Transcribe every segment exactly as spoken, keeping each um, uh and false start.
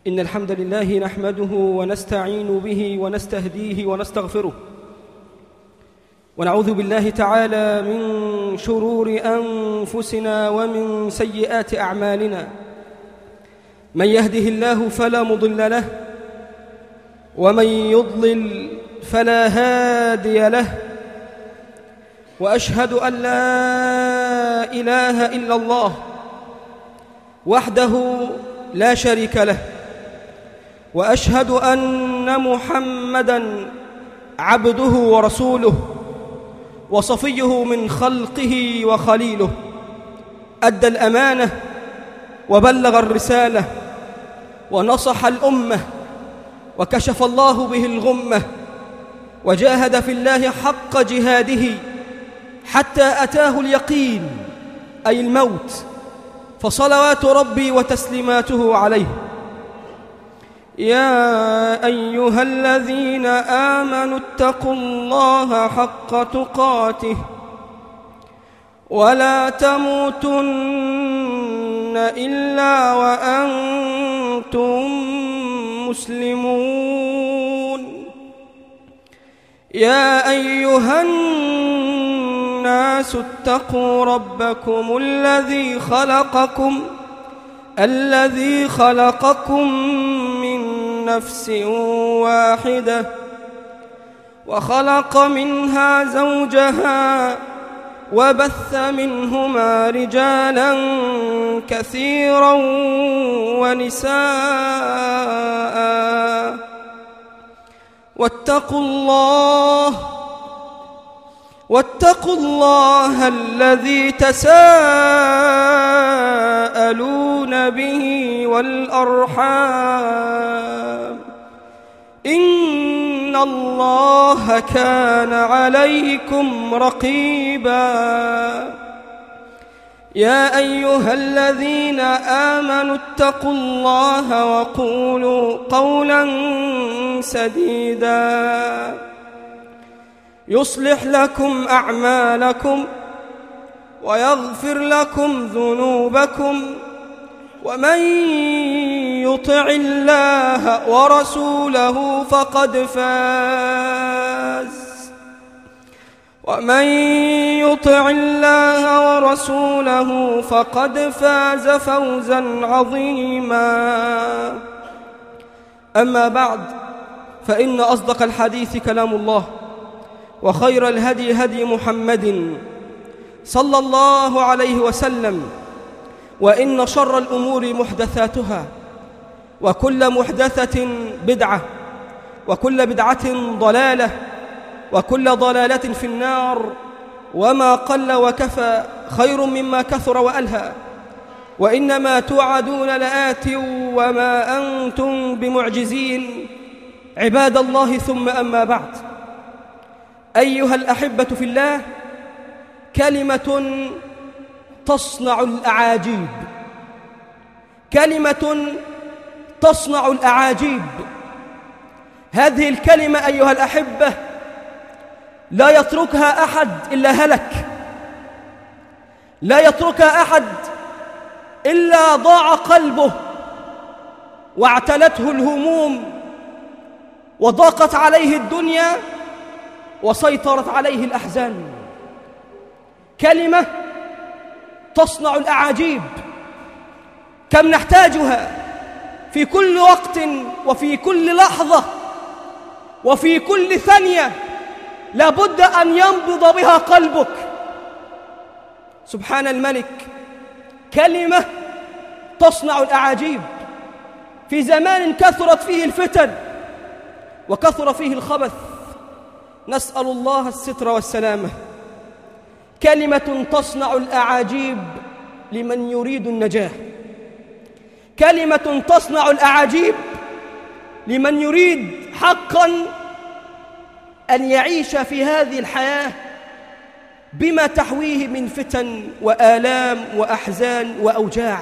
إن الحمد لله نحمده ونستعين به ونستهديه ونستغفره، ونعوذ بالله تعالى من شرور أنفسنا ومن سيئات أعمالنا. من يهده الله فلا مضل له، ومن يضلل فلا هادي له، وأشهد أن لا إله إلا الله وحده لا شريك له، وأشهد أن محمدًا عبده ورسوله وصفيه من خلقه وخليله، أدى الأمانة وبلغ الرسالة ونصح الأمة، وكشف الله به الغمة، وجاهد في الله حق جهاده حتى أتاه اليقين أي الموت، فصلوات ربي وتسليماته عليه. يا أيها الذين آمنوا اتقوا الله حق تقاته ولا تموتن إلا وأنتم مسلمون. يا أيها الناس اتقوا ربكم الذي خلقكم الذي خلقكم من نفس واحدة، وخلق منها زوجها، وبث منهما رجالا كثيرا ونساء، واتقوا الله واتقوا الله الذي تساءلون به والأرحام، إن الله كان عليكم رقيبا. يا أيها الذين آمنوا اتقوا الله وقولوا قولا سديدا يصلح لكم أعمالكم ويغفر لكم ذنوبكم، ومن يطع الله ورسوله فقد فاز ومن يطع الله ورسوله فقد فاز فوزا عظيما. أما بعد، فإن أصدق الحديث كلام الله، وخير الهدي هدي محمد صلى الله عليه وسلم، وإن شر الأمور محدثاتها، وكل محدثة بدعة، وكل بدعة ضلالة، وكل ضلالة في النار. وما قل وكفى خير مما كثر وألهى، وإنما توعدون لآت وما أنتم بمعجزين. عباد الله، ثم أما بعد، أيها الأحبة في الله، كلمة تصنع الأعاجيب، كلمة تصنع الأعاجيب. هذه الكلمة أيها الأحبة لا يتركها أحد إلا هلك، لا يتركها أحد إلا ضاع قلبه واعتلته الهموم، وضاقت عليه الدنيا، وسيطرت عليه الأحزان. كلمة تصنع الأعاجيب، كم نحتاجها في كل وقت وفي كل لحظة وفي كل ثانية، لابد أن ينبض بها قلبك. سبحان الملك، كلمة تصنع الأعاجيب في زمان كثرت فيه الفتن وكثر فيه الخبث، نسأل الله الستر والسلامة. كلمة تصنع الأعاجيب لمن يريد النجاة، كلمة تصنع الأعاجيب لمن يريد حقا أن يعيش في هذه الحياة بما تحويه من فتن وآلام وأحزان وأوجاع.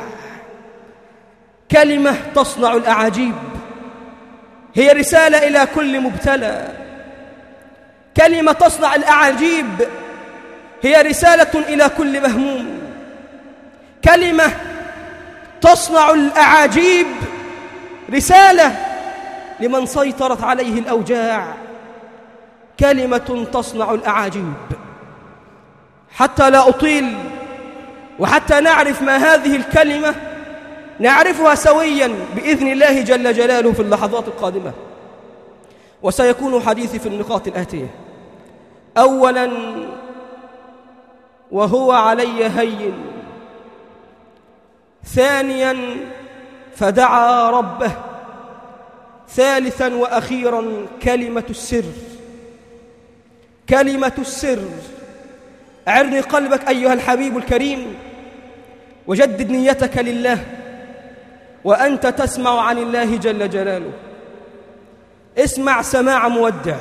كلمة تصنع الأعاجيب هي رسالة إلى كل مبتلى، كلمة تصنع الأعاجيب هي رسالة إلى كل مهموم، كلمة تصنع الأعاجيب رسالة لمن سيطرت عليه الأوجاع، كلمة تصنع الأعاجيب. حتى لا أطيل وحتى نعرف ما هذه الكلمة نعرفها سويا بإذن الله جل جلاله في اللحظات القادمة. وسيكون حديثي في النقاط الآتية: أولا، وهو علي هين. ثانيا، فدعا ربه. ثالثا وأخيرا، كلمة السر. كلمة السر. أعرني قلبك أيها الحبيب الكريم، وجدد نيتك لله وأنت تسمع عن الله جل جلاله. اسمع سماع مودع.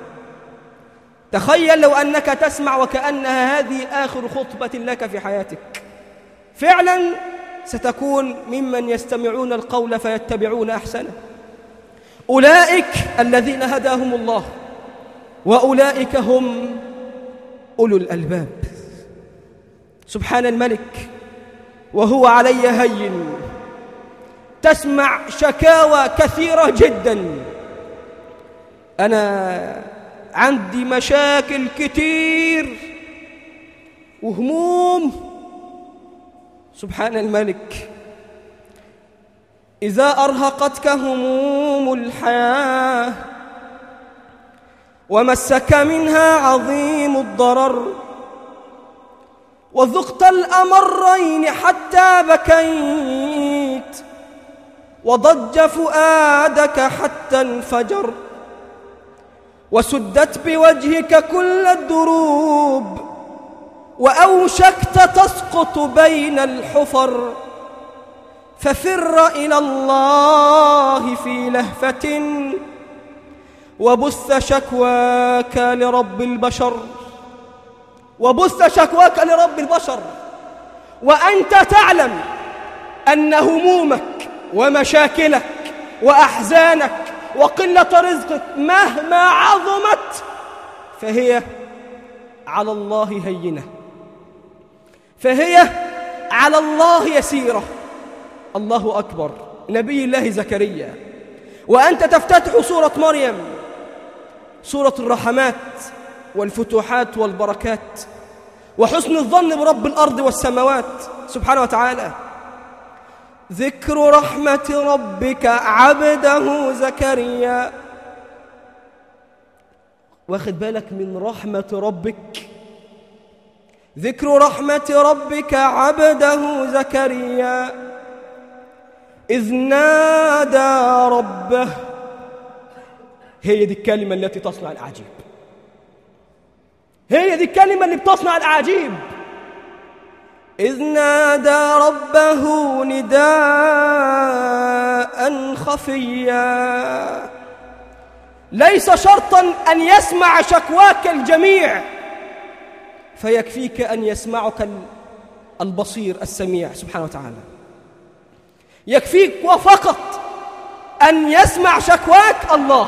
تخيل لو أنك تسمع وكأنها هذه آخر خطبة لك في حياتك. فعلا ستكون ممن يستمعون القول فيتبعون أحسنه. أولئك الذين هداهم الله، وأولئك هم أولو الألباب. سبحان الملك وهو علي هين. تسمع شكاوى كثيرة جدا: أنا عندي مشاكل كتير وهموم. سبحان الملك. إذا أرهقتك هموم الحياة ومسك منها عظيم الضرر وذقت الأمرين حتى بكيت وضج فؤادك حتى انفجر وسدت بوجهك كل الدروب وأوشكت تسقط بين الحفر، ففر إلى الله في لهفة وبث شكواك لرب البشر. وبث شكواك لرب البشر وأنت تعلم أن همومك ومشاكلك وأحزانك وقلة رزقك مهما عظمت فهي على الله هينة، فهي على الله يسيرة. الله أكبر. نبي الله زكريا وأنت تفتتح سورة مريم، سورة الرحمات والفتوحات والبركات وحسن الظن برب الأرض والسماوات سبحانه وتعالى. ذكر رحمة ربك عبده زكريا. واخد بالك من رحمة ربك؟ ذكر رحمة ربك عبده زكريا إذ نادى ربه. هي دي الكلمة التي تصنع الأعاجيب. هي دي الكلمة اللي بتصنع الأعاجيب. إذ نادى ربه نداء خفيا. ليس شرطا أن يسمع شكواك الجميع، فيكفيك أن يسمعك البصير السميع سبحانه وتعالى. يكفيك وفقط أن يسمع شكواك الله،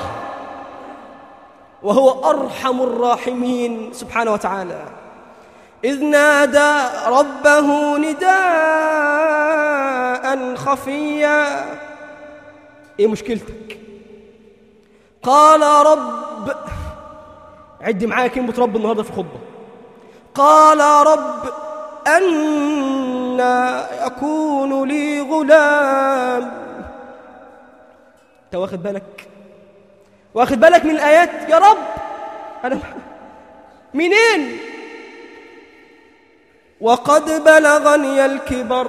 وهو أرحم الراحمين سبحانه وتعالى. إذ نادى ربه نداء خفيا. إيه مشكلتك؟ قال رب. عد معايا كلمة رب النهاردة في خطبة. قال رب أنى يكون لي غلام. أنت واخد بالك؟ واخد بالك من الآيات؟ يا رب أنا منين؟ وقد بلغني الكبر.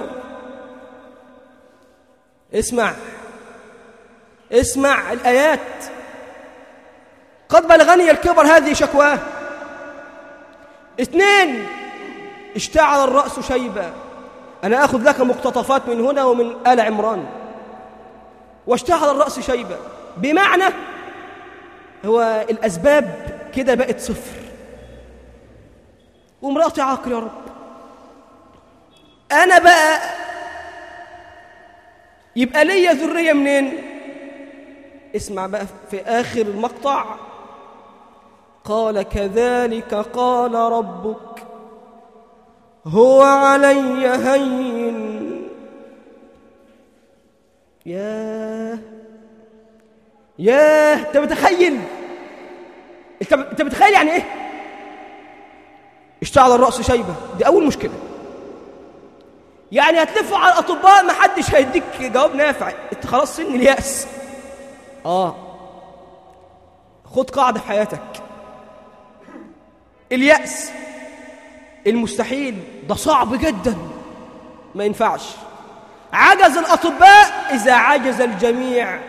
اسمع اسمع الآيات. قد بلغني الكبر، هذه شكواه. اثنين، اشتعل الرأس شيبا. أنا أخذ لك مقتطفات من هنا ومن آل عمران. واشتعل الرأس شيبا بمعنى هو الأسباب كده بقت صفر. وامرأتي عاقل يا رب. أنا بقى يبقى لي ذرية منين؟ اسمع بقى في آخر المقطع. قال كذلك قال ربك هو علي هين. يا ياه، انت متخيل انت انت متخيل يعني ايه اشتعل الرأس شيبة؟ دي اول مشكلة. يعني هتلفوا على الاطباء ما حدش هيديك جواب نافع، انت خلاص سن اليأس. اه خد قاعدة في حياتك، اليأس المستحيل ده صعب جدا، ما ينفعش. عجز الأطباء، إذا عجز الجميع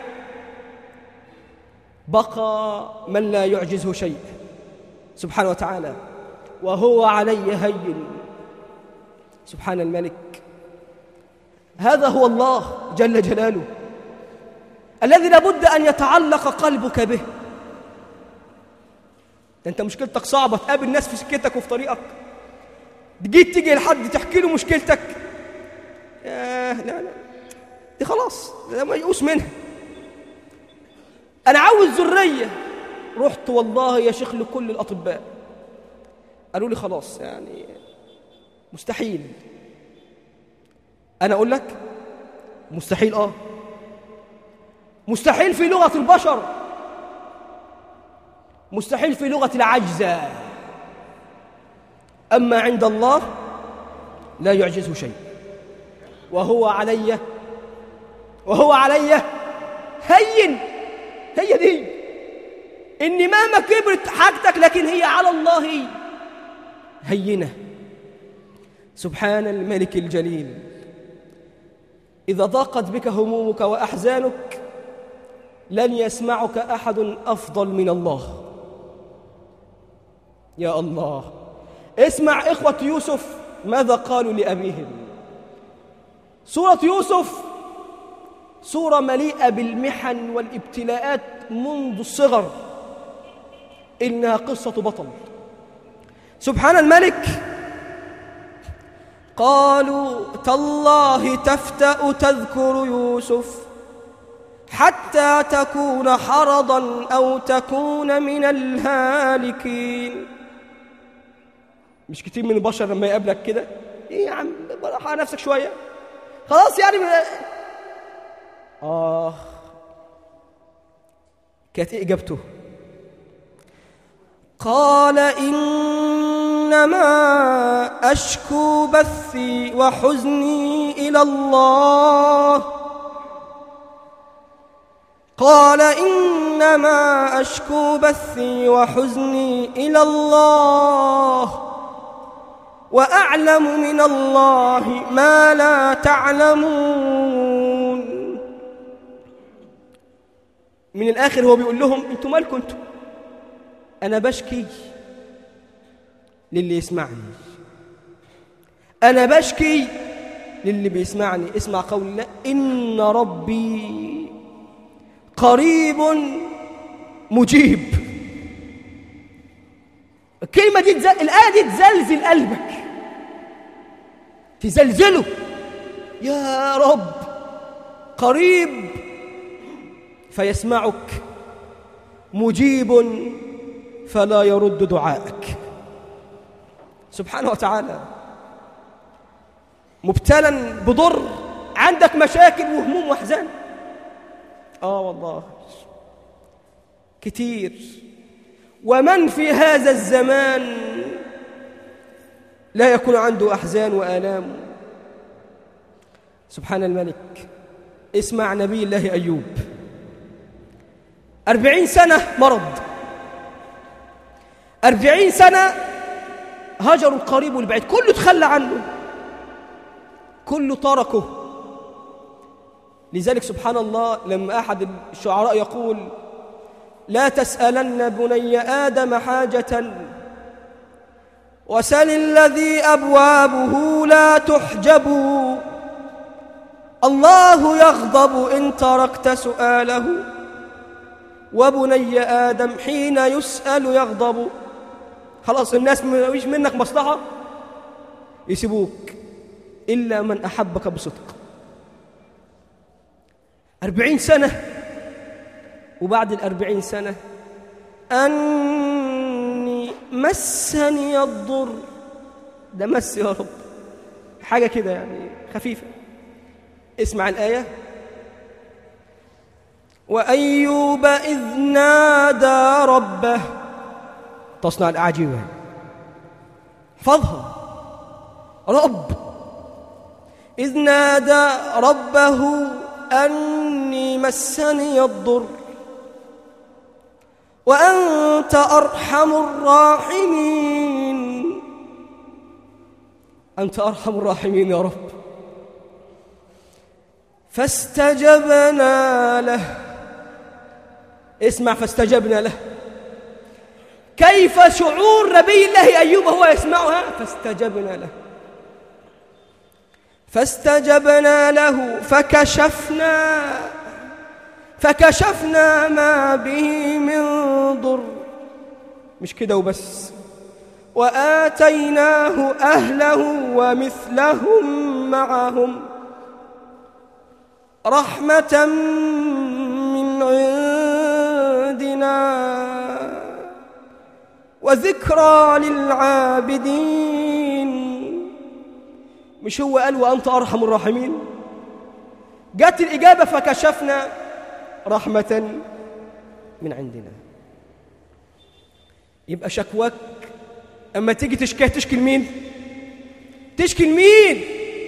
بقى من لا يعجزه شيء سبحانه وتعالى، وهو علي هين. سبحان الملك. هذا هو الله جل جلاله الذي لابد أن يتعلق قلبك به. أنت مشكلتك صعبة، تقابل ناس في سكتك وفي طريقك، جيت تيجي لحد تحكي له مشكلتك، ياه لا لا دي خلاص ده ما يقوس منها. أنا عاوز ذرية، رحت والله يا شيخ لكل الأطباء، قالوا لي خلاص يعني مستحيل. أنا أقول لك مستحيل، آه مستحيل في لغة البشر، مستحيل في لغة العجزة، أما عند الله لا يعجزه شيء، وهو علي وهو علي هين. هي دي إن مهما كبرت حاجتك لكن هي على الله هينة. سبحان الملك الجليل. إذا ضاقت بك همومك وأحزانك لن يسمعك أحد أفضل من الله. يا الله، اسمع إخوة يوسف ماذا قالوا لأبيهم. سورة يوسف سورة مليئة بالمحن والابتلاءات منذ الصغر، إنها قصة بطل. سبحان الملك. قالوا تالله تفتأ تذكر يوسف حتى تكون حرضا أو تكون من الهالكين. مش كتير من البشر لما يقابلك كده، ايه يا عم براح على نفسك شوية خلاص يعني. آه كانت إيه إجابته؟ قال إنما أشكو بثي وحزني إلى الله. قال إنما أشكو بثي وحزني إلى الله وأعلم من الله ما لا تعلمون. من الآخر هو بيقول لهم أنتم مالكم أنتم، أنا بشكي للي يسمعني، أنا بشكي للي بيسمعني. اسمع قول الله إن ربي قريب مجيب. الكلمة دي تزل... الآية دي تزلزل قلبك، تزلزله. يا رب قريب فيسمعك، مجيب فلا يرد دعائك سبحانه وتعالى. مبتلا بضر، عندك مشاكل وهموم واحزان، آه والله كتير. ومن في هذا الزمان لا يكون عنده أحزان وآلام. سبحان الملك. اسمع نبي الله أيوب، أربعين سنة مرض، أربعين سنة هجروا القريب والبعيد، كله تخلى عنه، كله تركه. لذلك سبحان الله لما أحد الشعراء يقول لا تسألن بني آدم حاجة وسل الذي أبوابه لا تحجب، الله يغضب إن تركت سؤاله وبني آدم حين يسأل يغضب. خلاص الناس مش منك مصلحة يسيبوك إلا من أحبك بصدق. أربعين سنة، وبعد الأربعين سنة أني مسني الضر. ده مس يا رب، حاجة كده يعني خفيفة. اسمع الآية وأيوب إذ نادى ربه تصنع الأعجيب احفظها رب إذ نادى ربه أني مسني الضر وأنت أرحم الراحمين. أنت أرحم الراحمين يا رب. فاستجبنا له. اسمع، فاستجبنا له. كيف شعور نبي الله أيوب وهو يسمعها؟ فاستجبنا له فاستجبنا له فكشفنا فكشفنا ما به من ضر. مش كده وبس، وآتيناه أهله ومثلهم معهم رحمة من عندنا وذكرى للعابدين. مش هو قال وأنت أرحم الراحمين؟ جاءت الإجابة فكشفنا رحمة من عندنا. يبقى شكواك أما تيجي تشكي تشكي لمين؟ تشكي لمين؟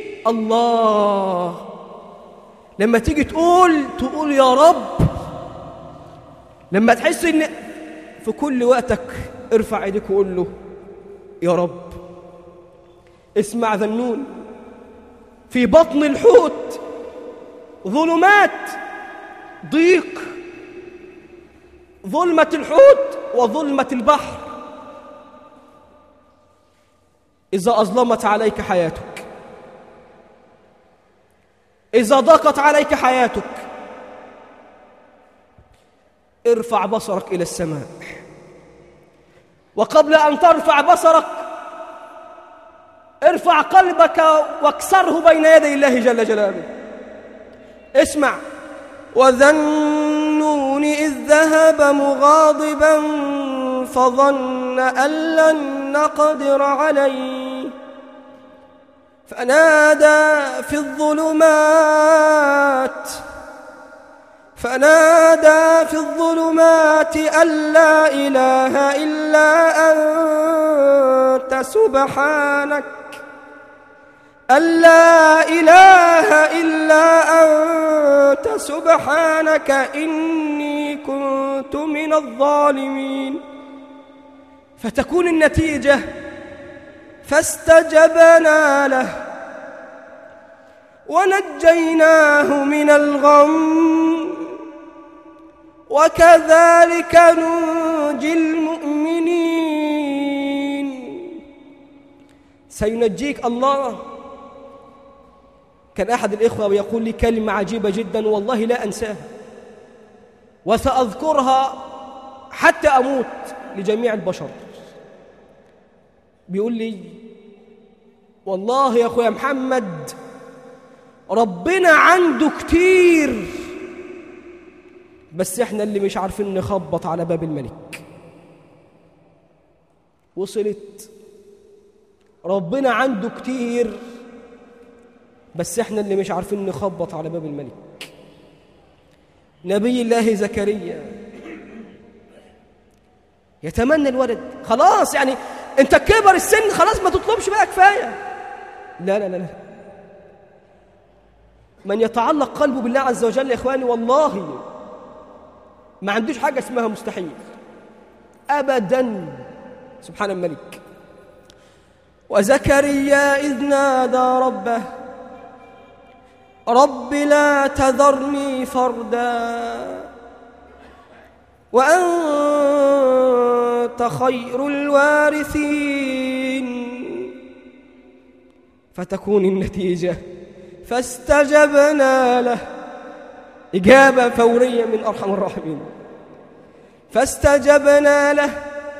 الله. لما تيجي تقول تقول يا رب. لما تحس إن في كل وقتك ارفع ايديك وقول له يا رب. اسمع ذنون في بطن الحوت ظلمات ضيق، ظلمة الحوت وظلمة البحر. إذا أظلمت عليك حياتك، إذا ضاقت عليك حياتك، ارفع بصرك إلى السماء، وقبل أن ترفع بصرك ارفع قلبك واكسره بين يدي الله جل جلاله. اسمع، وذنون إذ ذهب مغاضبا فظن أن لن نقدر عليه فنادى في الظلمات فنادى في الظلمات أن لا إله إلا أنت سبحانك أن لا إله إلا أنت سبحانك إني كنت من الظالمين. فتكون النتيجة فاستجبنا له ونجيناه من الغم وكذلك ننجي المؤمنين. سينجيك الله. كان أحد الإخوة يقول لي كلمة عجيبة جدا والله لا أنساها وسأذكرها حتى أموت لجميع البشر. بيقول لي والله يا أخويا محمد ربنا عنده كتير بس إحنا اللي مش عارفين نخبط على باب الملك. وصلت؟ ربنا عنده كتير بس إحنا اللي مش عارفين نخبط على باب الملك. نبي الله زكريا يتمنى الولد، خلاص يعني انت كبر السن خلاص ما تطلبش بقى كفاية. لا لا لا لا، من يتعلق قلبه بالله عز وجل يا إخواني والله ما عندوش حاجة اسمها مستحيل أبدا. سبحان الملك. وزكريا إذ نادى ربه رب لا تذرني فردا وأنت خير الوارثين. فتكون النتيجة فاستجبنا له. إجابة فورية من أرحم الراحمين. فاستجبنا له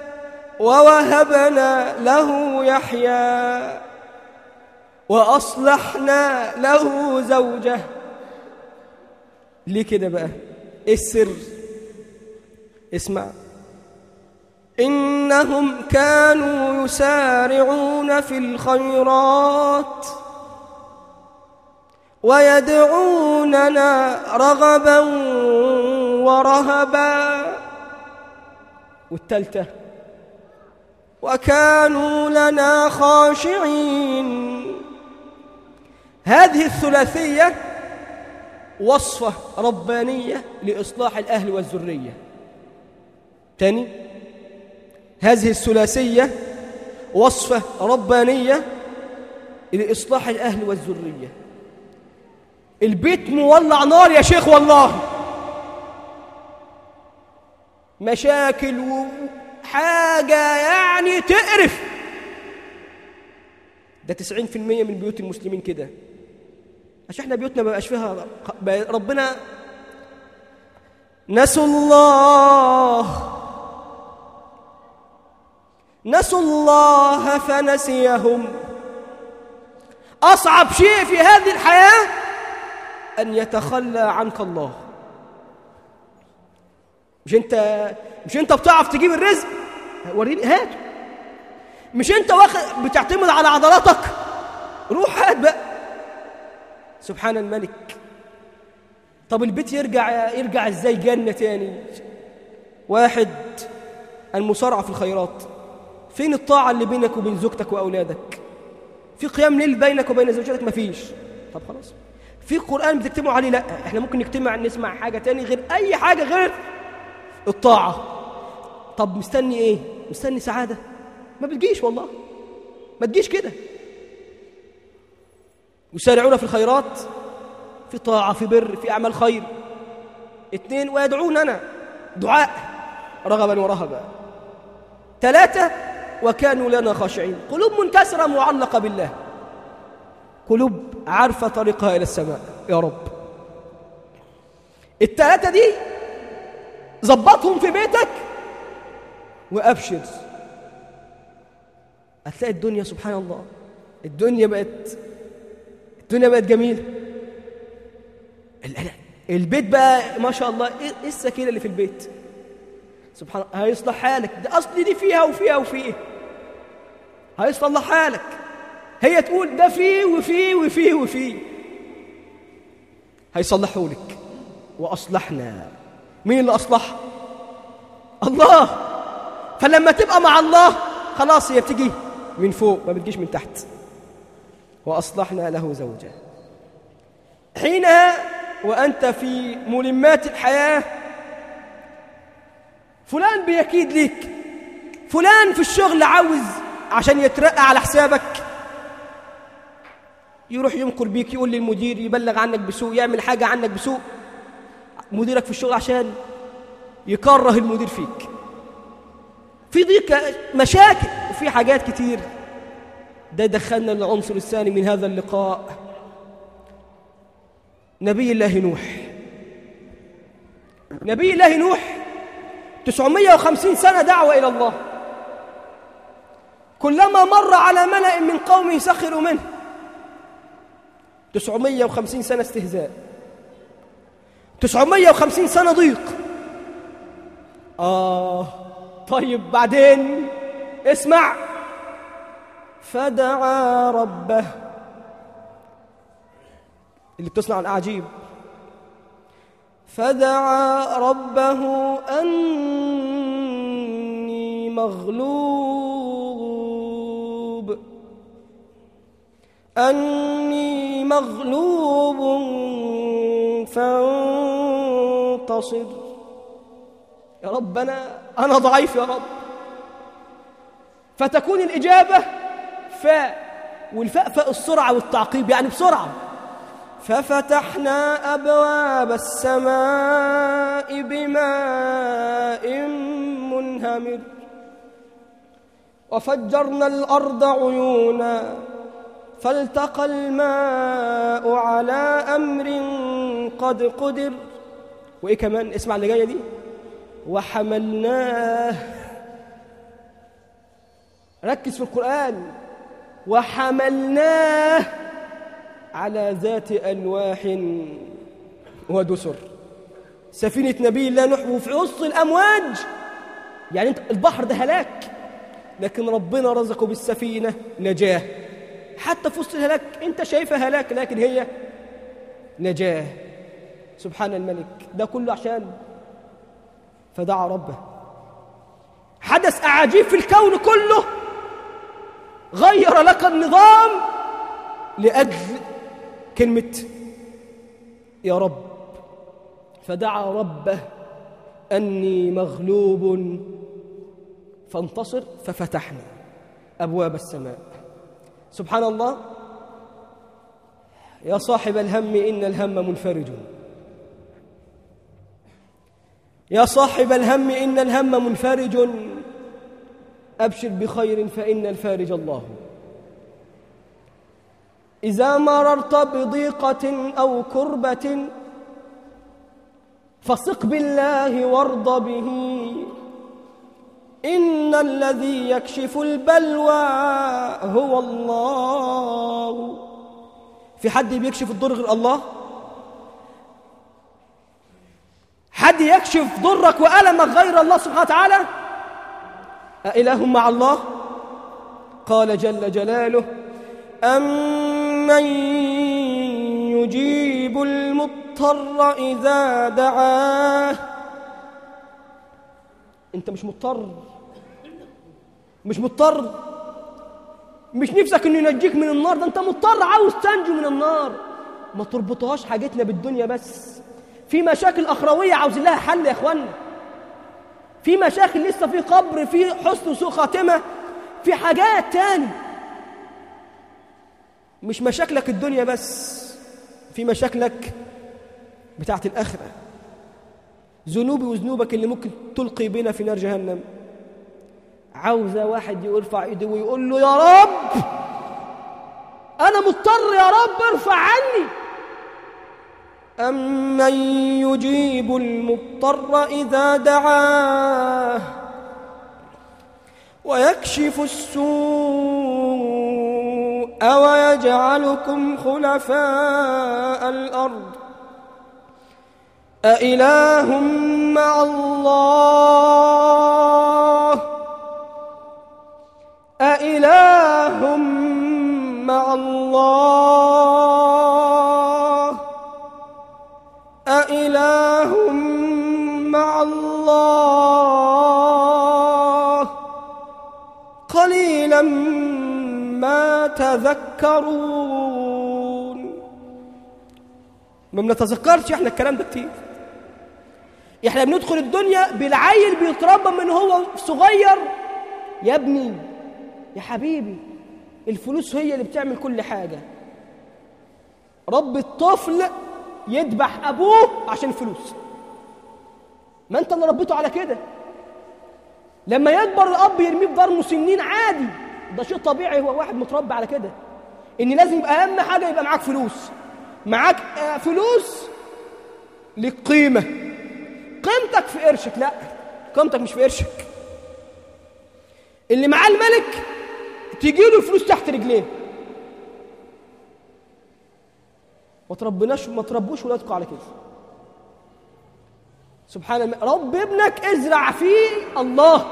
ووهبنا له يحيى وأصلحنا له زوجه. ليه كده بقى؟ إيه السر؟ اسمع، إنهم كانوا يسارعون في الخيرات ويدعوننا رغبا ورهبا. والثالثة وكانوا لنا خاشعين. هذه الثلاثية وصفة ربانية لإصلاح الأهل والذرية. تاني، هذه الثلاثية وصفة ربانية لإصلاح الأهل والذرية. البيت مولع نار يا شيخ والله، مشاكل وحاجة يعني تقرف. ده تسعين في المية من بيوت المسلمين كده، عشان احنا بيوتنا ما بقاش فيها ربنا. نسوا الله نسوا الله فنسيهم. أصعب شيء في هذه الحياة أن يتخلى عنك الله. مش أنت مش أنت بتعرف تجيب الرزق؟ وريني، هات. مش أنت واخد بتعتمد على عضلاتك؟ روح هات بقى. سبحان الملك. طب البيت يرجع يرجع ازاي جنة تاني؟ واحد، المسارعة في الخيرات. فين الطاعة اللي بينك وبين زوجتك وأولادك؟ في قيام ليل بينك وبين زوجتك؟ مفيش. طب خلاص. في قرآن بتجتمعوا عليه؟ لا، احنا ممكن نجتمع نسمع حاجة تاني غير أي حاجة غير الطاعة. طب مستني ايه؟ مستني سعادة؟ ما بتجيش والله، ما تجيش كده. يسارعون في الخيرات، في طاعة، في بر، في أعمال خير. اثنين، ويدعوننا دعاء رغبا ورهبا. ثلاثة، وكانوا لنا خاشعين. قلوب منكسرة معلقة بالله، قلوب عارفة طريقها إلى السماء. يا رب الثلاثة دي ظبطهم في بيتك وأبشر، هتلاقي الدنيا سبحان الله، الدنيا بقت الدنيا بقت جميلة. البيت بقى ما شاء الله، ايه السكينة اللي في البيت؟ سبحان الله. هيصلح حالك. ده أصل دي فيها وفيها وفيه، هيصلح حالك. هي تقول ده فيه وفيه وفيه وفيه، هيصلحوا لك. وأصلحنا. مين اللي أصلح؟ الله. فلما تبقى مع الله خلاص هي بتجي من فوق، ما بتجيش من تحت. وأصلحنا له زوجه. حينها وأنت في ملمات الحياة، فلان بيكيد ليك، فلان في الشغل عاوز عشان يترقى على حسابك، يروح ينقل بيك، يقول للمدير، يبلغ عنك بسوء، يعمل حاجة عنك بسوء مديرك في الشغل عشان يكره المدير فيك. في ضيق، مشاكل، وفي حاجات كتير. ده دخلنا للعنصر الثاني من هذا اللقاء، نبي الله نوح. نبي الله نوح تسعمائة وخمسين سنة دعوة إلى الله. كلما مر على ملأ من قومه سخروا منه. تسعمائة وخمسين سنة استهزاء، تسعمائة وخمسين سنة ضيق. آه طيب بعدين اسمع. فدعا ربه، اللي بتصنع الأعاجيب. فدعا ربه أني مغلوب أني مغلوب فانتصر. يا رب أنا أنا ضعيف يا رب. فتكون الإجابة فاء، والفاء فاء السرعة والتعقيب، يعني بسرعة. ففتحنا أبواب السماء بماء منهمر وفجرنا الأرض عيونا فالتقى الماء على أمر قد قدر. وإيه كمان؟ اسمع اللي جاية دي. وحملناه. ركز في القرآن. وحملناه على ذات ألواح ودسر. سفينة نبي الله نوح وفي وسط الأمواج، يعني انت البحر ده هلاك، لكن ربنا رزقه بالسفينة نجاة. حتى في وسط الهلاك انت شايفها هلاك، لكن هي نجاة. سبحان الملك. ده كله عشان فدعا ربه. حدث أعاجيب في الكون كله، غير لك النظام لأجل كلمة يا رب. فدعا ربه أني مغلوب فانتصر، ففتحنا أبواب السماء. سبحان الله. يا صاحب الهم إن الهم منفرج، يا صاحب الهم إن الهم منفرج، أبشر بخير فإن الفارج الله. إذا مررت بضيقة أو كربة فثق بالله وارض به، إن الذي يكشف البلوى هو الله. في حد بيكشف الضر غير الله؟ حد يكشف ضرك وألمك غير الله سبحانه وتعالى؟ أإله مع الله؟ قال جل جلاله: أمن يجيب المضطر إذا دعاه. أنت مش مضطر، مش مضطر، مش نفسك إنه ينجيك من النار، ده أنت مضطر عاوز تنجو من النار. ما تربطهاش حاجتنا بالدنيا بس، في مشاكل أخروية عاوزين لها حل يا إخوانا، في مشاكل لسه، في قبر، في حسن وسوء خاتمة، في حاجات تاني، مش مشاكلك الدنيا بس، في مشاكلك بتاعت الآخرة. ذنوبي وذنوبك اللي ممكن تلقي بنا في نار جهنم، عاوزة واحد يرفع ايده ويقول له: يا رب أنا مضطر، يا رب ارفع عني. أمن يجيب المضطر إذا دعاه ويكشف السوء ويجعلكم خلفاء الأرض أإله مع الله أإله مع الله أإله مع الله قليلا ما تذكرون. ما بنتذكرش احنا الكلام ده كتير. احنا بندخل الدنيا بالعيل بيتربى من هو صغير، يا ابني يا حبيبي الفلوس هي اللي بتعمل كل حاجة. رب الطفل يذبح أبوه عشان الفلوس، ما أنت اللي ربيته على كده. لما يكبر الأب يرميه في دار مسنين عادي، ده شيء طبيعي، هو واحد متربى على كده، إن لازم يبقى أهم حاجة يبقى معاك فلوس. معاك فلوس لك قيمة، قيمتك في قرشك، لا قيمتك مش في قرشك. اللي معاه الملك تجيله الفلوس تحت رجليه. ما تربناش ما تربوش ولادكم على كده. سبحان الله. رب ابنك ازرع فيه الله،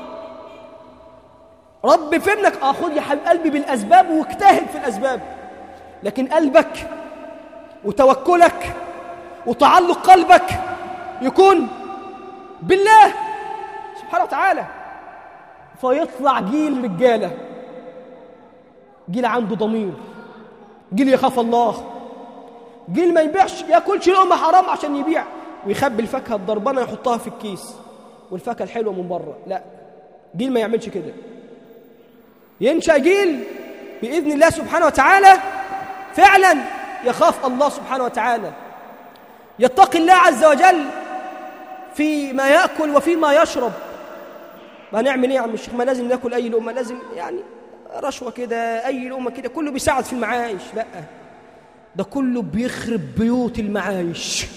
رب في ابنك. اه خد يا حبيب قلبي بالاسباب واجتهد في الاسباب، لكن قلبك وتوكلك وتعلق قلبك يكون بالله سبحانه وتعالى، فيطلع جيل رجاله، جيل عنده ضمير، جيل يخاف الله، جيل ما يبيعش ياكلش لقمه حرام عشان يبيع ويخبي الفاكهه الضربانه يحطها في الكيس والفاكهه الحلوه من بره. لا، جيل ما يعملش كده. ينشأ جيل باذن الله سبحانه وتعالى فعلا يخاف الله سبحانه وتعالى، يتقي الله عز وجل فيما ياكل وفيما يشرب. ما نعمل ايه يا عم الشيخ؟ ما لازم ناكل اي لقمه، لازم يعني رشوه كده، اي لقمه كده، كله بيساعد في المعايش. لا، ده كله بيخرب بيوت المعايش،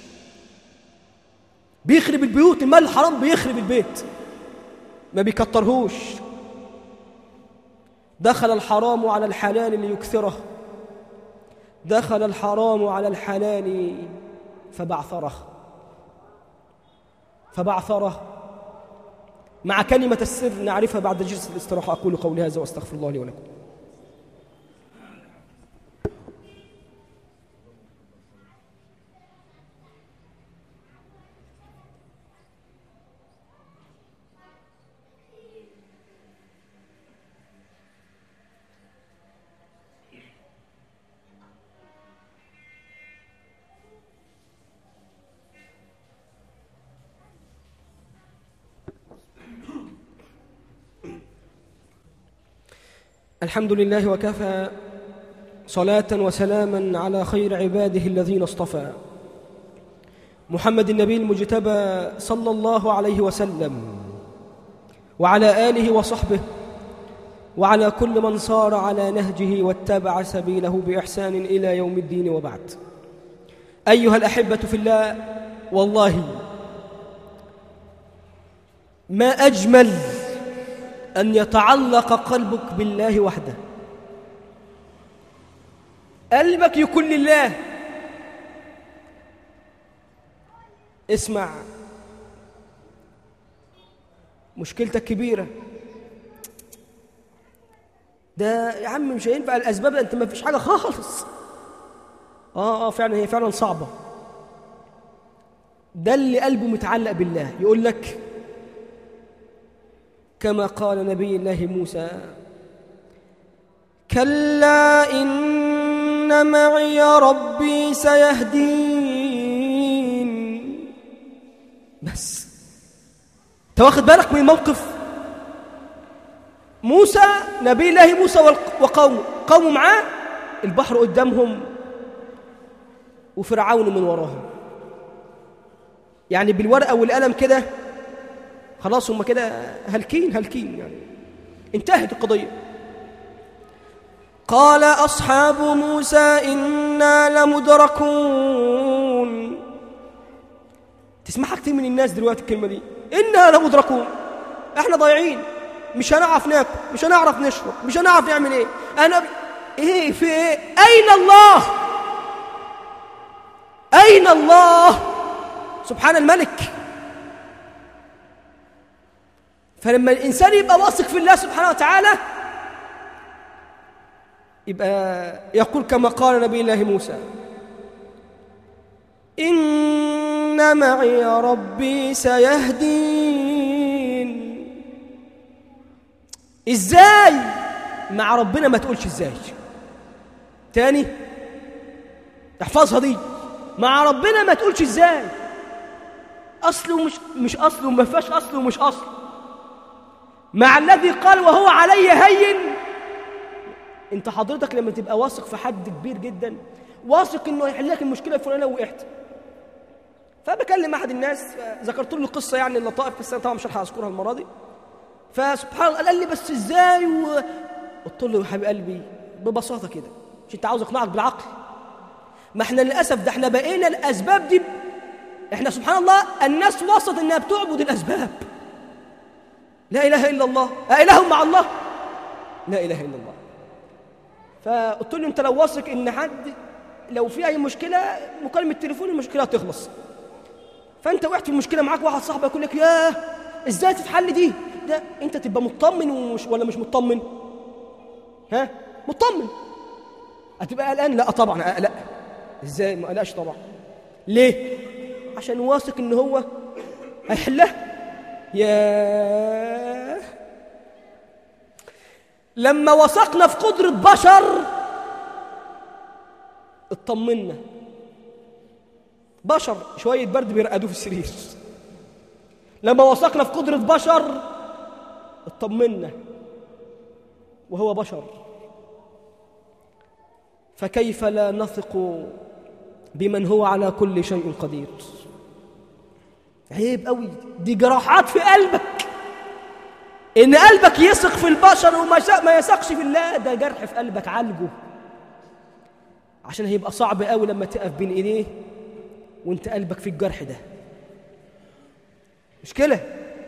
بيخرب البيوت. المال الحرام بيخرب البيت، ما بيكترهوش. دخل الحرام على الحلال ليكثره، دخل الحرام على الحلال فبعثره فبعثره مع كلمة السر نعرفها بعد جلسة الاستراحة. أقول قولي هذا وأستغفر الله لي ولكم. الحمد لله وكفى، صلاة وسلاما على خير عباده الذين اصطفى، محمد النبي المجتبى صلى الله عليه وسلم، وعلى آله وصحبه، وعلى كل من صار على نهجه واتبع سبيله بإحسان إلى يوم الدين. وبعد، أيها الأحبة في الله، والله ما أجمل أن يتعلق قلبك بالله وحده. قلبك يكون لله. اسمع، مشكلتك كبيرة، ده يا عم مش هينفع الأسباب، أنت ما فيش حاجة خالص. آه آه فعلا، هي فعلا صعبة. ده اللي قلبه متعلق بالله يقول لك كما قال نبي الله موسى: كلا إن معي ربي سيهدين. بس انت واخد بالك من الموقف؟ موسى، نبي الله موسى وقومه، قومه معاه، البحر قدامهم وفرعون من وراهم. يعني بالورقة والقلم كده خلاص، هم كده هلكين هلكين، يعني انتهت القضية. قال أصحاب موسى إنا لمدركون. تسمعها كتير من الناس دلوقتي الكلمة دي، إنا لمدركون، احنا ضايعين، مش هنعرف ناكل، مش هنعرف نشرب، مش هنعرف نعمل ايه. انا ب... ايه في ايه؟ اين الله؟ اين الله سبحان الملك؟ فلما الانسان يبقى واثق في الله سبحانه وتعالى، يبقى يقول كما قال نبي الله موسى: إن معي ربي سيهدين. إزاي مع ربنا؟ ما تقولش إزاي تاني، احفظها دي، مع ربنا ما تقولش إزاي. أصله مش مش أصله، ما فيهاش أصله ومش أصله. مع الذي قال وهو علي هين. انت حضرتك لما تبقى واثق في حد كبير جدا، واثق انه هيحل لك المشكله الفلانيه وقعت. فبكلم احد الناس، ذكرت له القصه يعني اللطائف، بس طبعا مش هلحق اذكرها المره دي. فسبحان الله قال لي بس ازاي؟ وقلت له يا حبيب قلبي ببساطه كده، مش انت عاوز اقنعك بالعقل؟ ما احنا للاسف ده احنا بقينا الاسباب دي، احنا سبحان الله الناس وصلت انها بتعبد الاسباب. لا اله الا الله، أإله مع الله؟ لا اله الا الله. فقلت له انت لو واثق ان حد لو في اي مشكله مكالمه تليفون المشكله هتخلص، فانت وقعت في المشكله معاك واحد صاحبك يقول لك ياه ازاي تتحل دي؟ ده انت تبقى مطمن ومش ولا مش مطمن؟ ها مطمن؟ هتبقى قلقان؟ لا طبعا اقلق. ازاي ما قلقش؟ طبعا. ليه؟ عشان واثق ان هو هيحلها. ياه، لما وثقنا في قدرة بشر اطمنا. بشر شوية برد بيرقدوا في السرير. لما وثقنا في قدرة بشر اطمنا، وهو بشر. فكيف لا نثق بمن هو على كل شيء قدير؟ عيب قوي، دي جراحات في قلبك. إن قلبك يثق في البشر وما ما يثقش في الله، ده جرح في قلبك، عالجه. عشان هيبقى صعب قوي لما تقف بين إيديه وانت قلبك في الجرح ده. مشكلة.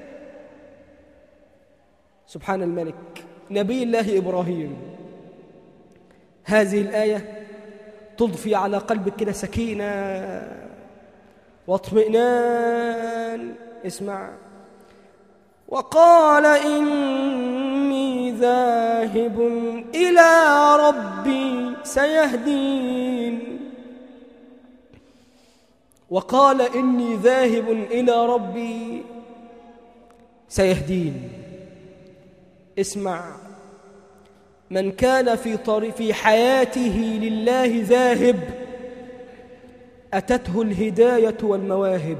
سبحان الملك. نبي الله إبراهيم، هذه الآية تضفي على قلبك كده سكينة واطمئنان. اسمع: وقال إني ذاهب إلى ربي سيهدين. وقال إني ذاهب إلى ربي سيهدين. اسمع: من كان في طريق في حياته لله ذاهب أتته الهداية والمواهب.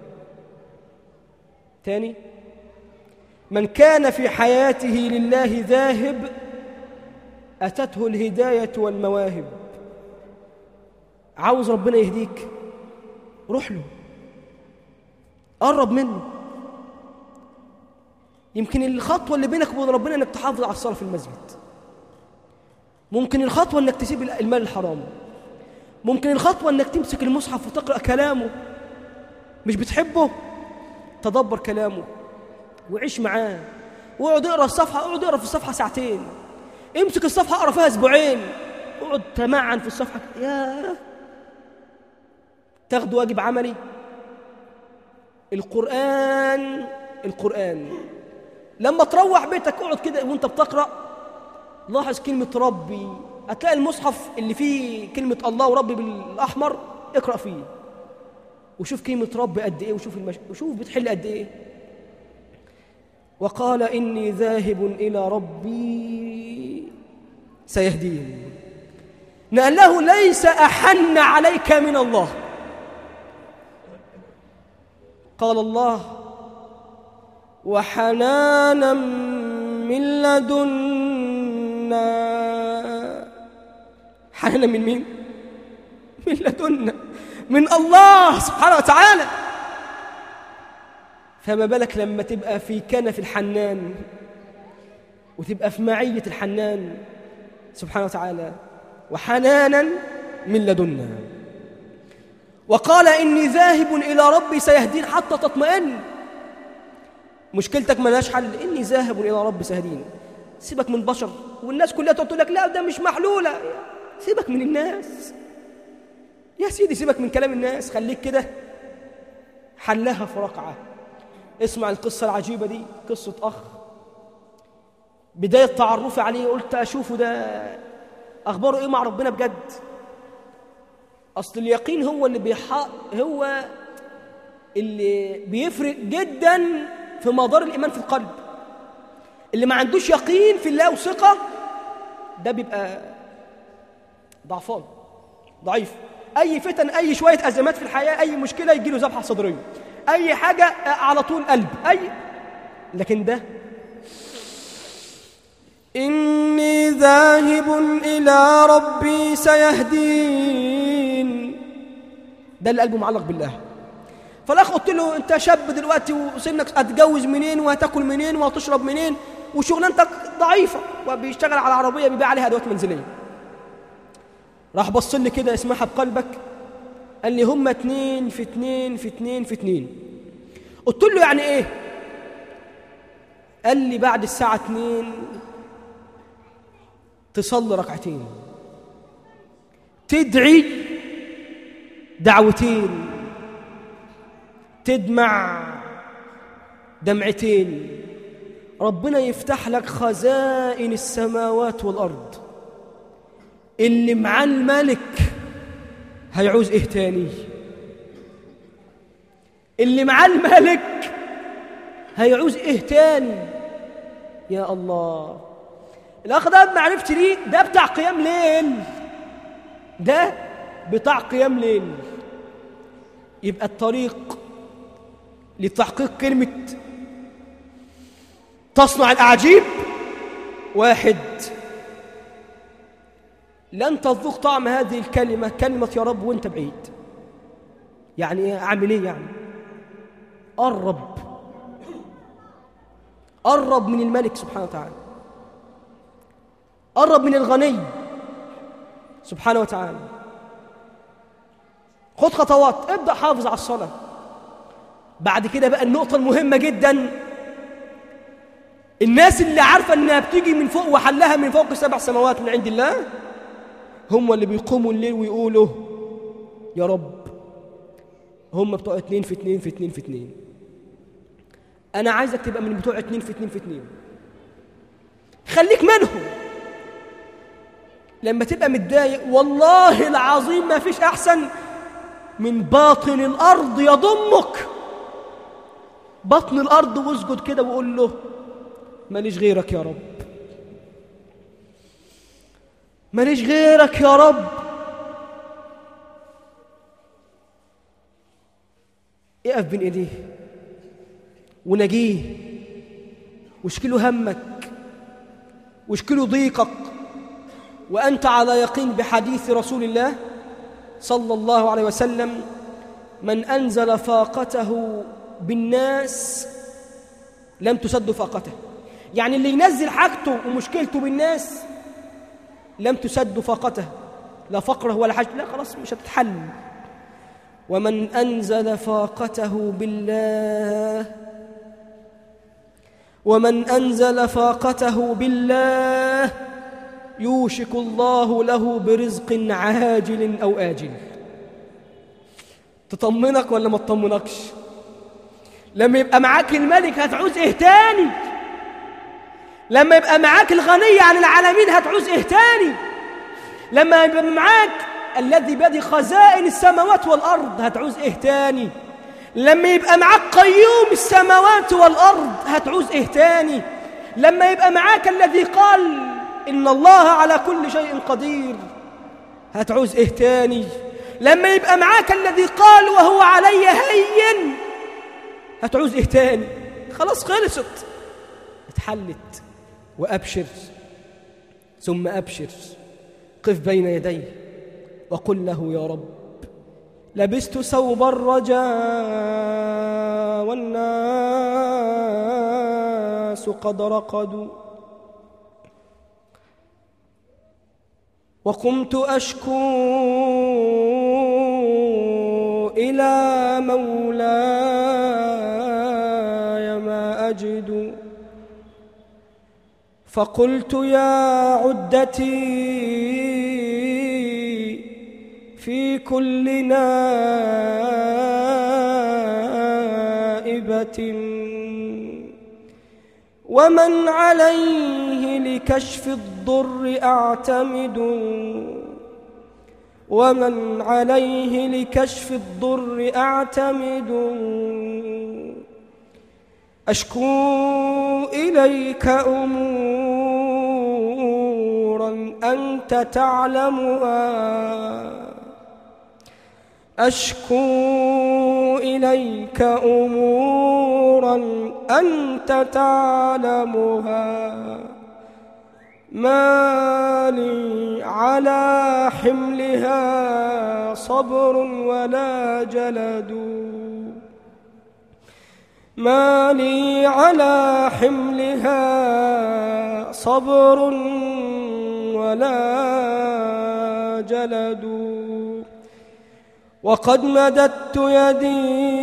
تاني: من كان في حياته لله ذاهب أتته الهداية والمواهب. عاوز ربنا يهديك، روح له، قرب منه. يمكن الخطوة اللي بينك وبين ربنا انك تحافظ على الصلاة في المسجد، ممكن الخطوة انك تسيب المال الحرام، ممكن الخطوة انك تمسك المصحف وتقرأ كلامه. مش بتحبه؟ تدبر كلامه وعيش معاه، واقعد اقرا الصفحة، اقعد اقرا في الصفحة ساعتين، امسك الصفحة اقرا فيها اسبوعين، اقعد تمعن في الصفحة. يا تاخد واجب عملي. القرآن القرآن لما تروح بيتك اقعد كده وانت بتقرأ، لاحظ كلمة ربي، هتلاقي المصحف اللي فيه كلمة الله وربي بالأحمر اقرأ فيه وشوف كلمة ربي قد ايه، وشوف المش... وشوف بتحل قد ايه. وقال إني ذاهب إلى ربي سيهدين. نقل له ليس أحن عليك من الله. قال الله وحنانا من لدنا. حنانا من مين؟ من لدنا، من الله سبحانه وتعالى. فما بالك لما تبقى في كنف الحنان وتبقى في معية الحنان سبحانه وتعالى. وحنانا من لدنا. وقال إني ذاهب إلى ربي سيهدين، حتى تطمئن. مشكلتك ملهاش حل، إني ذاهب إلى ربي سيهدين. سيبك من البشر والناس كلها تقول لك لا ده مش محلولة. سيبك من الناس يا سيدي، سيبك من كلام الناس، خليك كده حلها في رقعة. اسمع القصة العجيبة دي، قصة أخ بداية تعرفي عليه قلت أشوفه ده أخباره إيه مع ربنا بجد. أصل اليقين هو اللي بيحق، هو اللي بيفرق جدا في مدار الإيمان في القلب. اللي ما عندوش يقين في الله وثقة ده بيبقى ضعفان ضعيف. أي فتن، أي شوية أزمات في الحياة، أي مشكلة يجيله ذبحة صدرية، أي حاجة على طول قلب أي. لكن ده إني ذاهب إلى ربي سيهدين، ده اللي قلبه معلق بالله. فالأخ قلت له أنت شاب دلوقتي وسنك، هتجوز منين وهتاكل منين وهتشرب منين وشغلانتك ضعيفة، وبيشتغل على عربية بيبيع عليها أدوات منزلية. راح بص لي كده اسمعها بقلبك، قال لي هم اتنين في اتنين في اتنين في اتنين. قلت له يعني ايه؟ قال لي بعد الساعة اتنين تصلي ركعتين، تدعي دعوتين، تدمع دمعتين، ربنا يفتح لك خزائن السماوات والأرض. اللي معاه الملك هيعوز ايه تاني؟ اللي معاه الملك هيعوز ايه تاني؟ يا الله. الاخ ده بمعرفتش ليه ده بتاع قيام ليل، ده بتاع قيام ليل. يبقى الطريق لتحقيق كلمة تصنع الأعاجيب واحد، لن تذوق طعم هذه الكلمة، كلمة يا رب وانت بعيد. يعني ايه؟ اعمل ايه يعني؟ قرب قرب من الملك سبحانه وتعالى، قرب من الغني سبحانه وتعالى. خد خطوات، ابدأ حافظ على الصلاة. بعد كده بقى النقطة المهمة جدا، الناس اللي عارفة انها بتيجي من فوق وحلها من فوق سبع سماوات من عند الله، هم اللي بيقوموا الليل ويقولوا يا رب. هم بتوع اتنين في اتنين في اتنين في اتنين. أنا عايزك تبقى من بتوع اتنين في اتنين في اتنين، خليك منهم. لما تبقى متضايق والله العظيم ما فيش أحسن من باطن الأرض يضمك، بطن الأرض، واسجد كده وقول له ماليش غيرك يا رب، ماليش غيرك يا رب. اقف بين ايديه ونجيه، واشكله همك واشكله ضيقك وأنت على يقين بحديث رسول الله صلى الله عليه وسلم: من أنزل فاقته بالناس لم تسد فاقته. يعني اللي ينزل حاجته ومشكلته بالناس لم تسد فاقته، لا فقره ولا حاجة، لا خلاص مش هتتحل. ومن أنزل فاقته بالله ومن أنزل فاقته بالله يوشك الله له برزق عاجل أو آجل. تطمنك ولا ما تطمنكش؟ لما يبقى معاك الملك هتعوز إيه تاني؟ لما يبقى معاك الغني عن العالمين هتعوز إيه تاني؟ لما يبقى معاك الذي بيده خزائن السماوات والأرض هتعوز إيه تاني؟ لما يبقى معاك قيوم السماوات والأرض هتعوز إيه تاني؟ لما يبقى معاك الذي قال إن الله على كل شيء قدير هتعوز إيه تاني؟ لما يبقى معاك الذي قال وهو علي هين هتعوز إيه تاني؟ خلاص خلصت، اتحلت. وأبشر ثم أبشر، قف بين يديه وقل له: يا رب لبست ثوب الرجاء والناس قد رقدوا، وقمت أشكو إلى مولاي ما أجد، فقلت يا عدتي في كل نائبة، ومن عليه لكشف الضر أعتمد، ومن عليه لكشف الضر أعتمد، أشكو إليك أمورا أنت تعلمها، أشكو إليك أمورا أنت تعلمها، ما لي على حملها صبر ولا جلد، ما لي على حملها صبر ولا جلد، وقد مددت يدي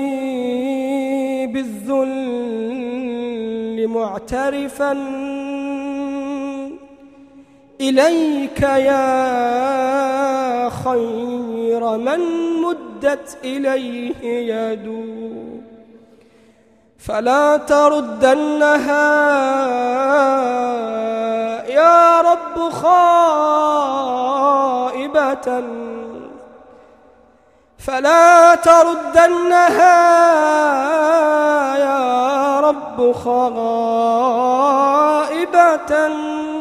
بالذل معترفا إليك يا خير من مدت إليه يد، فلا تردنها يا رب خائبة، فلا تردنها يا رب خائبة،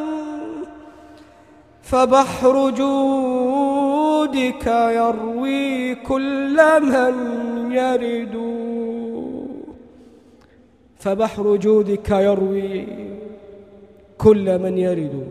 فبحر جودك يروي كل من يرد، فبحر جودك يروي كل من يرد.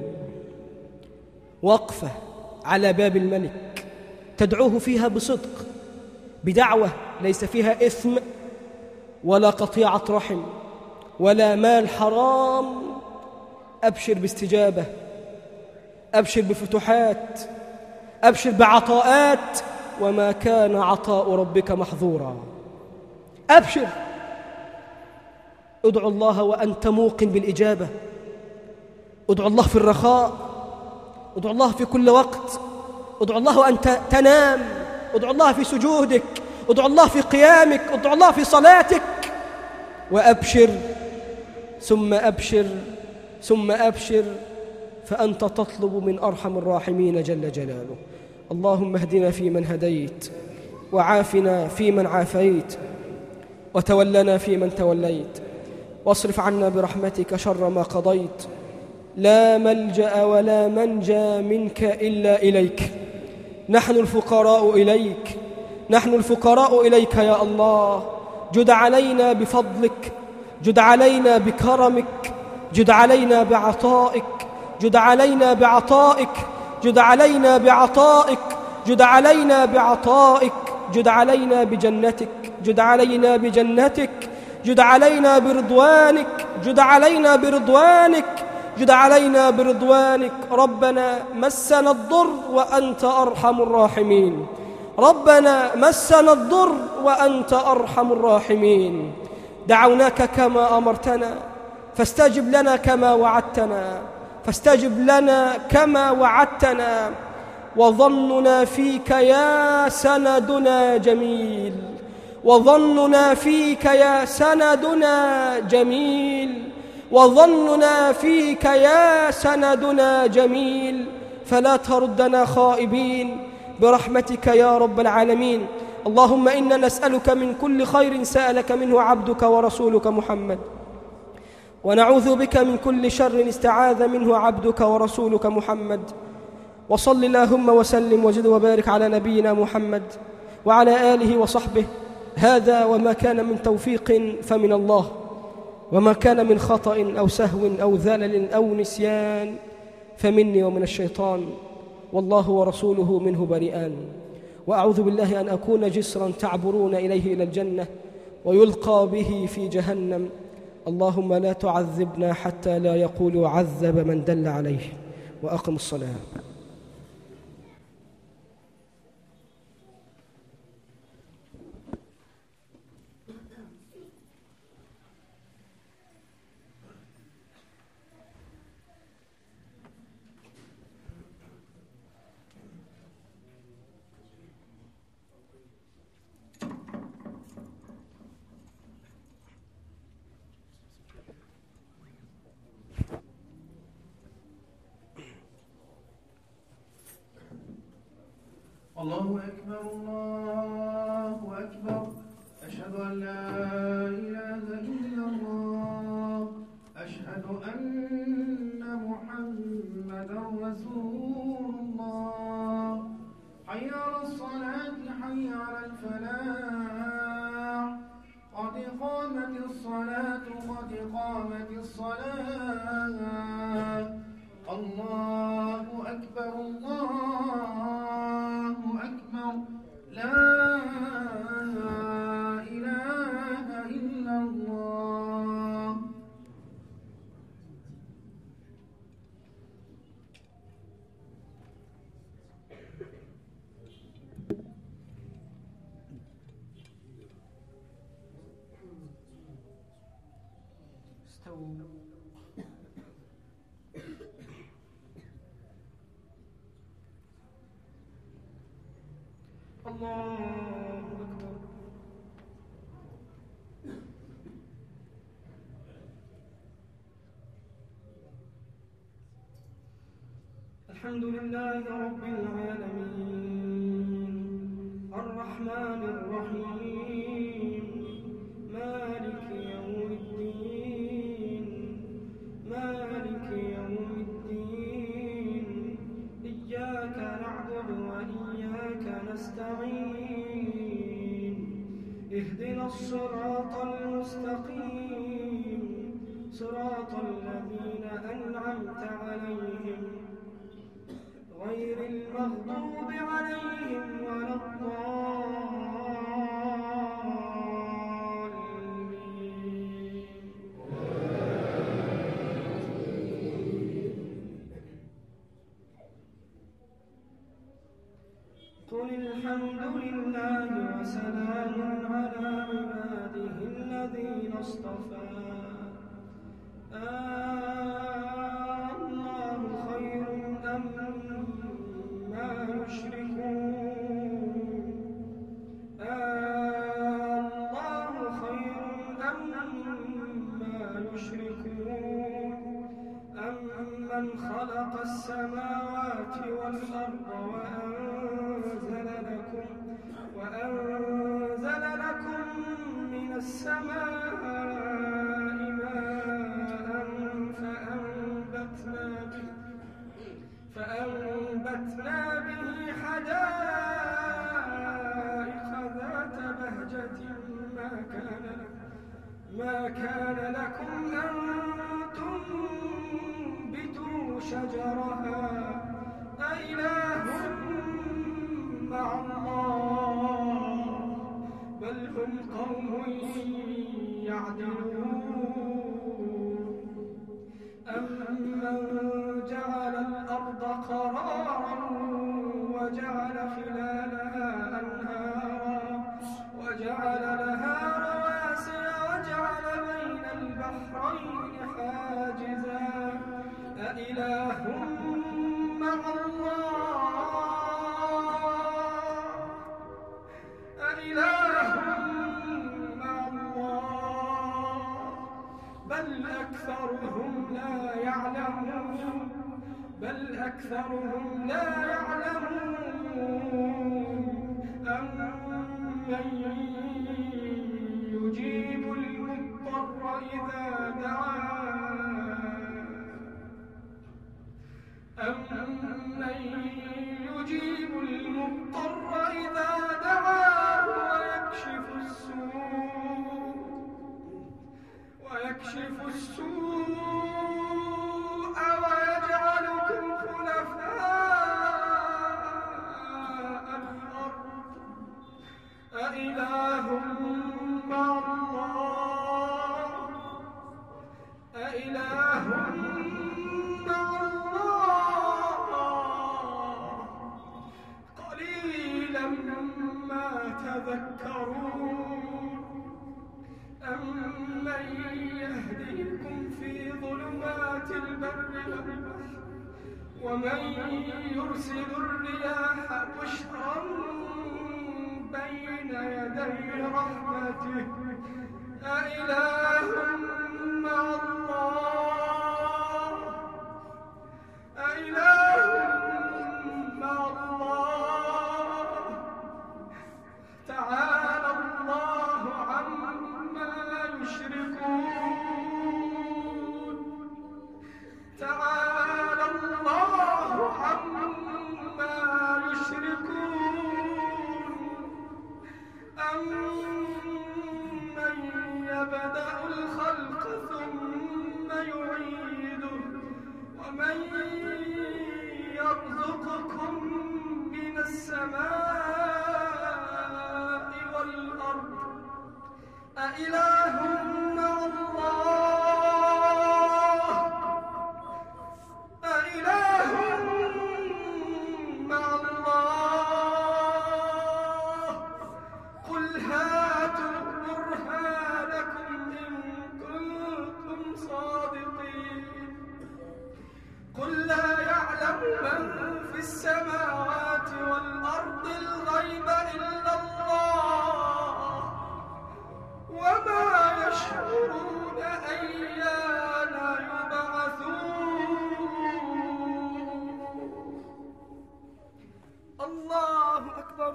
وقفة على باب الملك تدعوه فيها بصدق، بدعوة ليس فيها إثم ولا قطيعة رحم ولا مال حرام. أبشر باستجابة، أبشر بفتوحات، أبشر بعطاءات، وما كان عطاء ربك محظورا. أبشر، ادعو الله وأنت موقن بالإجابة، ادعو الله في الرخاء، ادعو الله في كل وقت، ادعو الله وأنت تنام، ادعو الله في سجودك، ادعو الله في قيامك، ادعو الله في صلاتك. وأبشر ثم أبشر ثم أبشر، فأنت تطلب من أرحم الراحمين جل جلاله. اللهم اهدنا فيمن هديت، وعافنا فيمن عافيت، وتولنا فيمن توليت، واصرف عنا برحمتك شر ما قضيت. لا ملجأ ولا منجى منك إلا إليك، نحن الفقراء إليك، نحن الفقراء إليك يا الله. جد علينا بفضلك، جد علينا بكرمك، جد علينا بعطائك، جد علينا بعطائك، جد علينا بعطائك، جد علينا بعطائك، جد علينا بجنتك، جد علينا بجنتك، جد علينا برضوانك، جد علينا برضوانك، جد علينا برضوانك. ربنا مسنا الضر وأنت أرحم الراحمين، ربنا مسنا الضر وأنت أرحم الراحمين. دعوناك كما أمرتنا فاستجب لنا كما وعدتنا، فاستجب لنا كما وعدتنا. وظننا فيك يا سندنا جميل، وظننا فيك يا سندنا جميل، وظننا فيك يا سندنا جميل. فلا تردنا خائبين برحمتك يا رب العالمين. اللهم إنا نسألك من كل خير سألك منه عبدك ورسولك محمد، ونعوذ بك من كل شر استعاذ منه عبدك ورسولك محمد. وصل اللهم وسلم وزد وبارك على نبينا محمد وعلى آله وصحبه. هذا وما كان من توفيق فمن الله، وما كان من خطأ أو سهو أو ذلل أو نسيان فمني ومن الشيطان، والله ورسوله منه بريئان. وأعوذ بالله أن أكون جسرا تعبرون إليه إلى الجنة ويلقى به في جهنم. اللهم لا تعذبنا حتى لا يقول عذب من دل عليه. وأقم الصلاة. الله أكبر الله أكبر، أشهد أن لا إله إلا الله، أشهد أن محمدا رسول الله. حي على الصلاة، حي على الفلاح، قد قامت الصلاة، قد قامت الصلاة. الله أكبر الله أكبر، لا إله إلا الله. استووا. الله أكبر. الحمد لله رب العالمين، الرحمن الرحيم، مالك يوم الدين، مالك يوم الدين. إياك نعبد وإياك نستعين، اهدنا الصراط المستقيم، صراط الذين أنعمت عليهم غير المغضوب عليهم ولا الضالين. قل الحمد لله وسلام على عباده الذين اصطفى. الله خير أم ما يشركون، الله خير أم ما يشركون. أمن خلق السماوات والأرض وأنزل لكم وأنزل لكم من السماء فأنبتنا به حدائق ذات بهجة ما كان ما كان لكم أن تنبتوا شجرها أإله مع الله بل هم قوم يعدلون أمن جعل الأرض قرارا وجعل خلالها أنهارا وجعل لها رواسي وجعل بين البحرين حاجزا أإله مع الله أإله مع الله بل أكثرهم لا يعلمون بل أكثرهم لا يعلمون أمن يجيب المضطر إذا دعاه أمن يجيب المضطر إذا دعاه ويكشف السوء ويكشف السوء ويجعلكم خلفاء الأرض أإله مع الله أإله مع الله قليلا ما تذكرون أمن يهديكم في ظلمات البر والبحر ومن يرسل الرياح بشرا بين يدي رحمته أإله مع الله أإله مع الله تعالى الله عما يشركون تعالى الله عما يشركون أمن يبدأ الخلق ثم يعيده ومن يرزقكم من السماء والأرض أإله مع الله أإله مع الله قل هاتوا برهانكم إن كنتم صادقين قل لا يعلم من في السماوات والأرض الغيب إلا الله وما يشعرون أيان يبعثون الله أكبر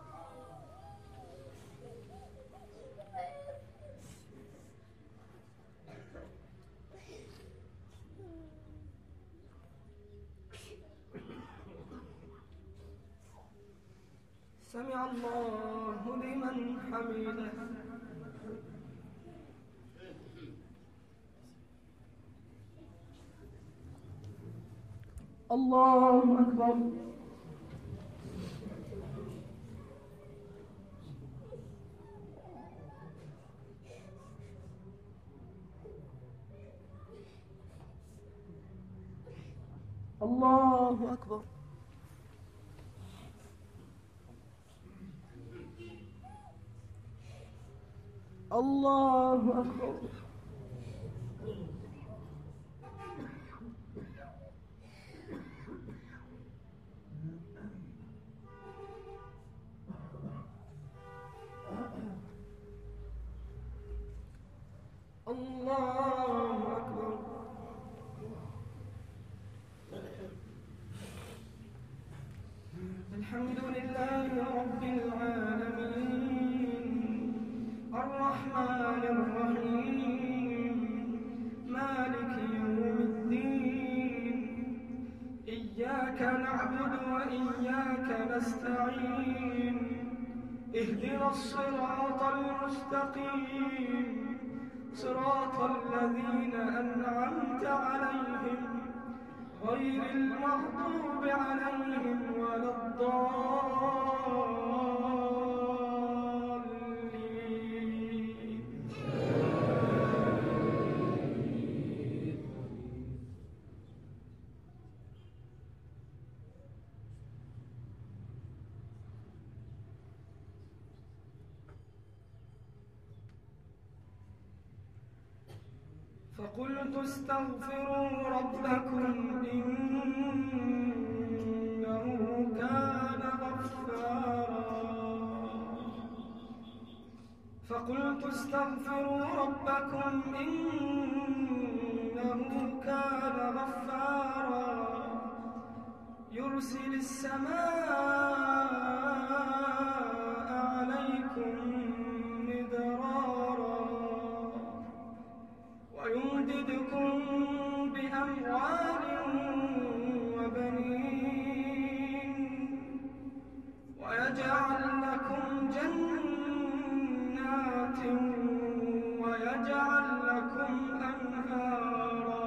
سمع الله لمن حمده الله أكبر الله أكبر الله أكبر الله أكبر الحمد لله رب العالمين الرحمن الرحيم مالك يوم الدين إياك نعبد وإياك نستعين اهدنا الصراط المستقيم صراط الذين أنعمت عليهم غير المغضوب عليهم ولا الضالين. فقلت استغفروا ربكم إنه كان غفارا فقلت استغفروا ربكم إنه كان غفارا يرسل السماء عليكم مدرارا ويمددكم بأموال وبنين ويجعل لكم جنات ويجعل لكم أنهارا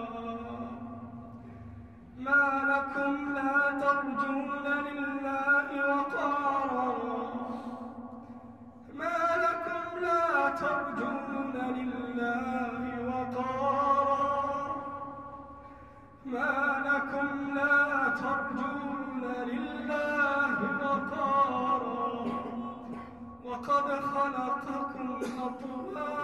ما لكم لا ترجون لله وقارا ما لكم لا ترجون لله وقارا ما لكم لا ترجون لله وقارا وقد خلقكم أطوارا